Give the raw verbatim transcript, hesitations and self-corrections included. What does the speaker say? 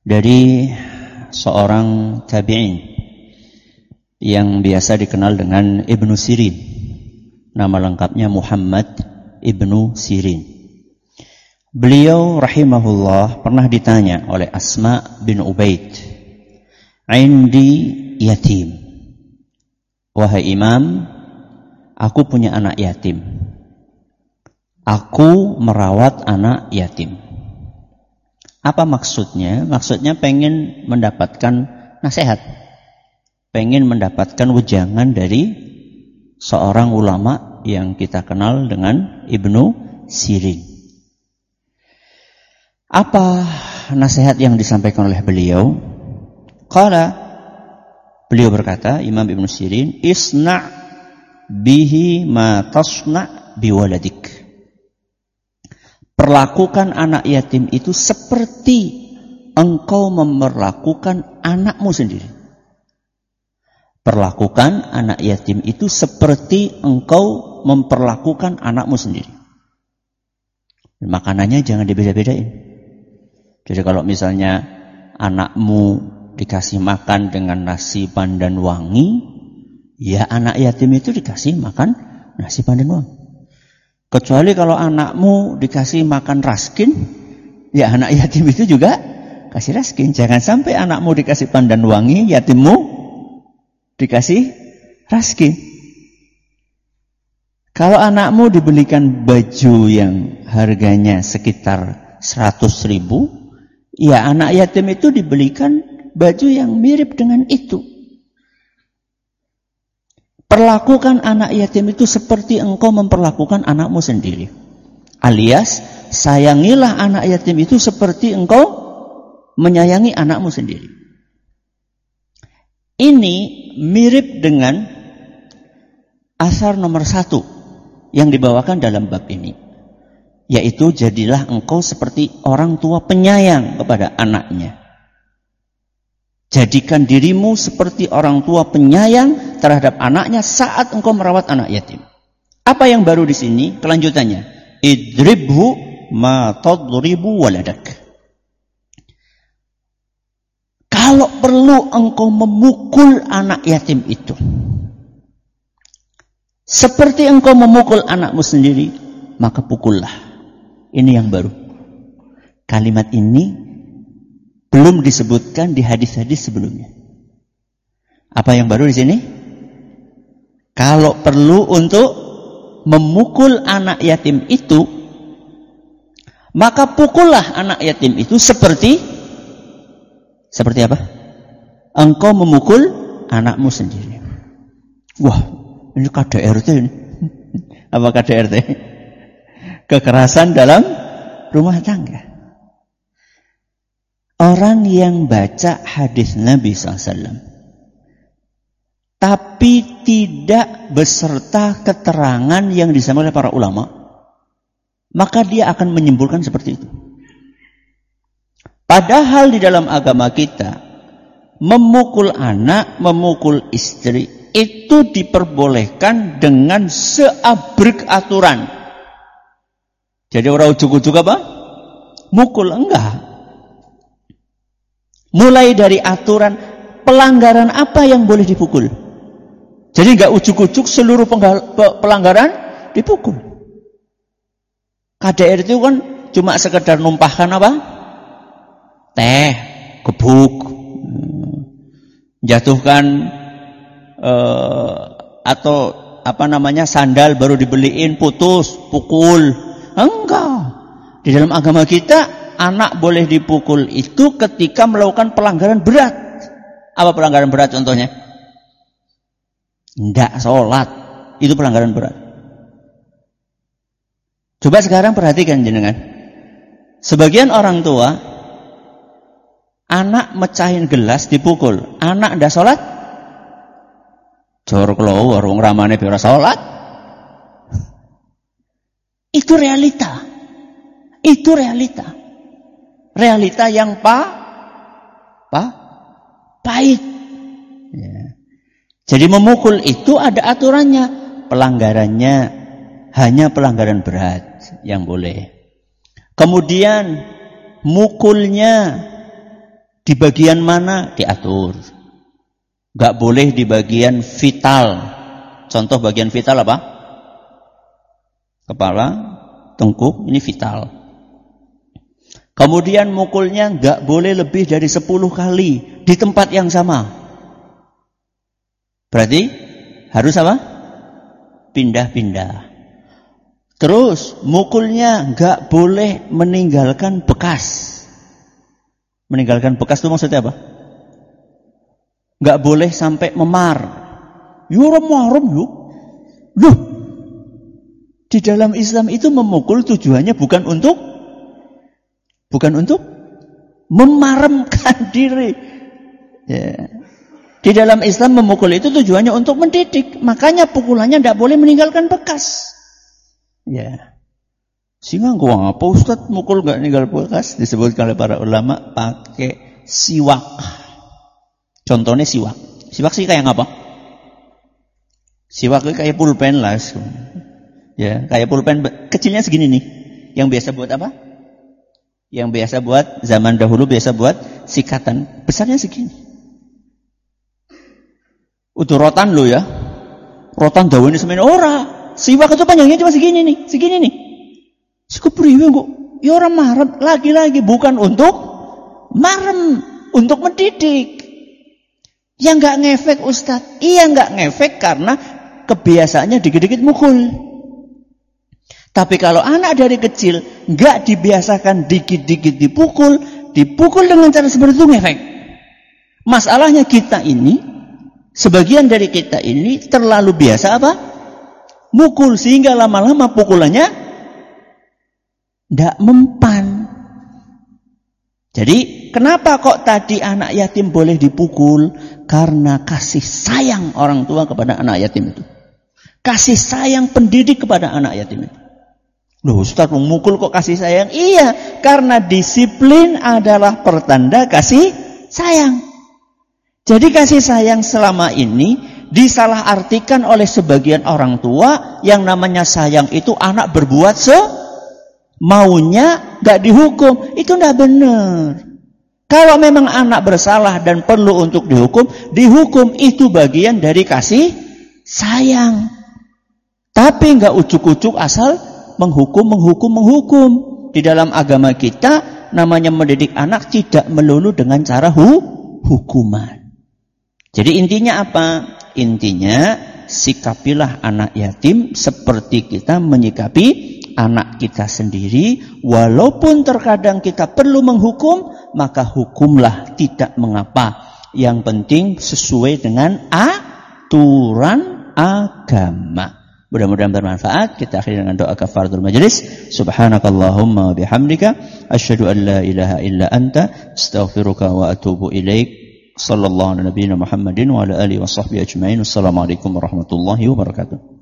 dari seorang tabi'in yang biasa dikenal dengan Ibnu Sirin. Nama lengkapnya Muhammad Ibnu Sirin. Beliau rahimahullah pernah ditanya oleh Asma bin Ubaid, "Indi yatim." Wahai Imam, aku punya anak yatim. Aku merawat anak yatim. Apa maksudnya? Maksudnya pengen mendapatkan nasihat. Pengen mendapatkan wejangan dari seorang ulama yang kita kenal dengan Ibnu Sirin. Apa nasihat yang disampaikan oleh beliau? Qala, beliau berkata, Imam Ibnu Sirin, "Isna' bihi ma tasna' biwaladik." Perlakukan anak yatim itu seperti engkau memperlakukan anakmu sendiri. Perlakukan anak yatim itu seperti engkau memperlakukan anakmu sendiri. Makanannya jangan dibeda-bedain. Jadi kalau misalnya anakmu dikasih makan dengan nasi pandan wangi, ya anak yatim itu dikasih makan nasi pandan wangi. Kecuali kalau anakmu dikasih makan raskin, ya anak yatim itu juga kasih raskin. Jangan sampai anakmu dikasih pandan wangi, yatimmu dikasih raskin. Kalau anakmu dibelikan baju yang harganya sekitar seratus ribu, ya anak yatim itu dibelikan baju yang mirip dengan itu. Perlakukan anak yatim itu seperti engkau memperlakukan anakmu sendiri. Alias, sayangilah anak yatim itu seperti engkau menyayangi anakmu sendiri. Ini mirip dengan asar nomor satu yang dibawakan dalam bab ini. Yaitu, jadilah engkau seperti orang tua penyayang kepada anaknya. Jadikan dirimu seperti orang tua penyayang terhadap anaknya saat engkau merawat anak yatim. Apa yang baru di sini? Kelanjutannya. Idribhu ma tadribu waladak. Kalau perlu engkau memukul anak yatim itu, seperti engkau memukul anakmu sendiri, maka pukullah. Ini yang baru. Kalimat ini belum disebutkan di hadis-hadis sebelumnya. Apa yang baru di sini? Kalau perlu untuk memukul anak yatim itu, maka pukullah anak yatim itu seperti seperti apa? Engkau memukul anakmu sendiri. Wah, ini K D R T ini. Apa K D R T? Kekerasan dalam rumah tangga. Orang yang baca hadis Nabi shallallahu alaihi wasallam tapi tidak beserta keterangan yang disampaikan oleh para ulama, maka dia akan menyimpulkan seperti itu. Padahal di dalam agama kita, memukul anak, memukul istri itu diperbolehkan dengan seabrek aturan. Jadi orang ujuk-ujuk apa? Mukul, enggak. Mulai dari aturan pelanggaran apa yang boleh dipukul. Jadi enggak ujuk-ujuk seluruh pelanggaran dipukul. K D R itu kan cuma sekedar numpahkan apa? Teh, gebuk, jatuhkan eh, atau apa namanya sandal baru dibeliin putus, pukul. Enggak. Di dalam agama kita, anak boleh dipukul itu ketika melakukan pelanggaran berat. Apa pelanggaran berat contohnya? Tidak sholat. Itu pelanggaran berat. Coba sekarang perhatikan jenengan. Sebagian orang tua, anak mecahin gelas dipukul. Anak tidak sholat? Jor keluar, wong ramane biar sholat. Itu realita. Itu realita. Realita yang pa, pa, pahit. Ya. Jadi memukul itu ada aturannya. Pelanggarannya hanya pelanggaran berat yang boleh. Kemudian mukulnya Di bagian mana diatur. Gak boleh di bagian vital. Contoh bagian vital apa? Kepala, tengkuk, ini vital. Kemudian mukulnya gak boleh lebih dari sepuluh kali di tempat yang sama. Berarti harus apa? Pindah-pindah. Terus mukulnya gak boleh meninggalkan bekas. Meninggalkan bekas itu maksudnya apa? Gak boleh sampai memar. Yura marum yuk. Loh. Di dalam Islam itu memukul tujuannya bukan untuk bukan untuk memaremkan diri. Ya. Di dalam Islam memukul itu tujuannya untuk mendidik. Makanya pukulannya tidak boleh meninggalkan bekas. Ya. Sehingga gua apa Ustaz mukul gak ninggal bekas? Disebutkan oleh para ulama pakai siwak. Contohnya siwak. Siwak sih kayak apa? Siwak itu kayak pulpen lah. Ya, kayak pulpen kecilnya segini nih. Yang biasa buat apa? Yang biasa buat zaman dahulu biasa buat sikatan. Besarnya segini. Itu rotan lo ya. Rotan daunnya semen ora. Siwak itu panjangnya cuma segini nih, segini nih. Sekupriwe kok. Ya orang marem lagi-lagi bukan untuk marem, untuk mendidik. Ya enggak ngefek Ustaz. Iya enggak ngefek karena kebiasaannya dikit-dikit mukul. Tapi kalau anak dari kecil enggak dibiasakan dikit-dikit dipukul, dipukul dengan cara seperti itu ngefek. Masalahnya kita ini, sebagian dari kita ini terlalu biasa apa? Mukul sehingga lama-lama pukulannya tidak mempan. Jadi kenapa kok tadi anak yatim boleh dipukul? Karena kasih sayang orang tua kepada anak yatim itu. Kasih sayang pendidik kepada anak yatim itu. Loh Ustaz memukul kok kasih sayang? Iya, karena disiplin adalah pertanda kasih sayang. Jadi kasih sayang selama ini disalahartikan oleh sebagian orang tua. Yang namanya sayang itu anak berbuat se maunya gak dihukum, itu gak benar. Kalau memang anak bersalah dan perlu untuk dihukum, dihukum itu bagian dari kasih sayang. Tapi gak ujuk-ujuk asal menghukum, menghukum, menghukum. Di dalam agama kita, namanya mendidik anak tidak melulu dengan cara hu hukuman. Jadi intinya apa? Intinya sikapilah anak yatim seperti kita menyikapi anak kita sendiri. Walaupun terkadang kita perlu menghukum, maka hukumlah, tidak mengapa. Yang penting sesuai dengan aturan agama. Mudah-mudahan bermanfaat. Kita akhiri dengan doa kafaratul majelis. Subhanakallahumma bihamdika asyhadu an la ilaha illa anta astaghfiruka wa atubu ilaik. Sallallahu alaihi wa sallam Muhammadin wa ala alihi wa sahbihi ajma'in. Wassalamualaikum warahmatullahi wabarakatuh.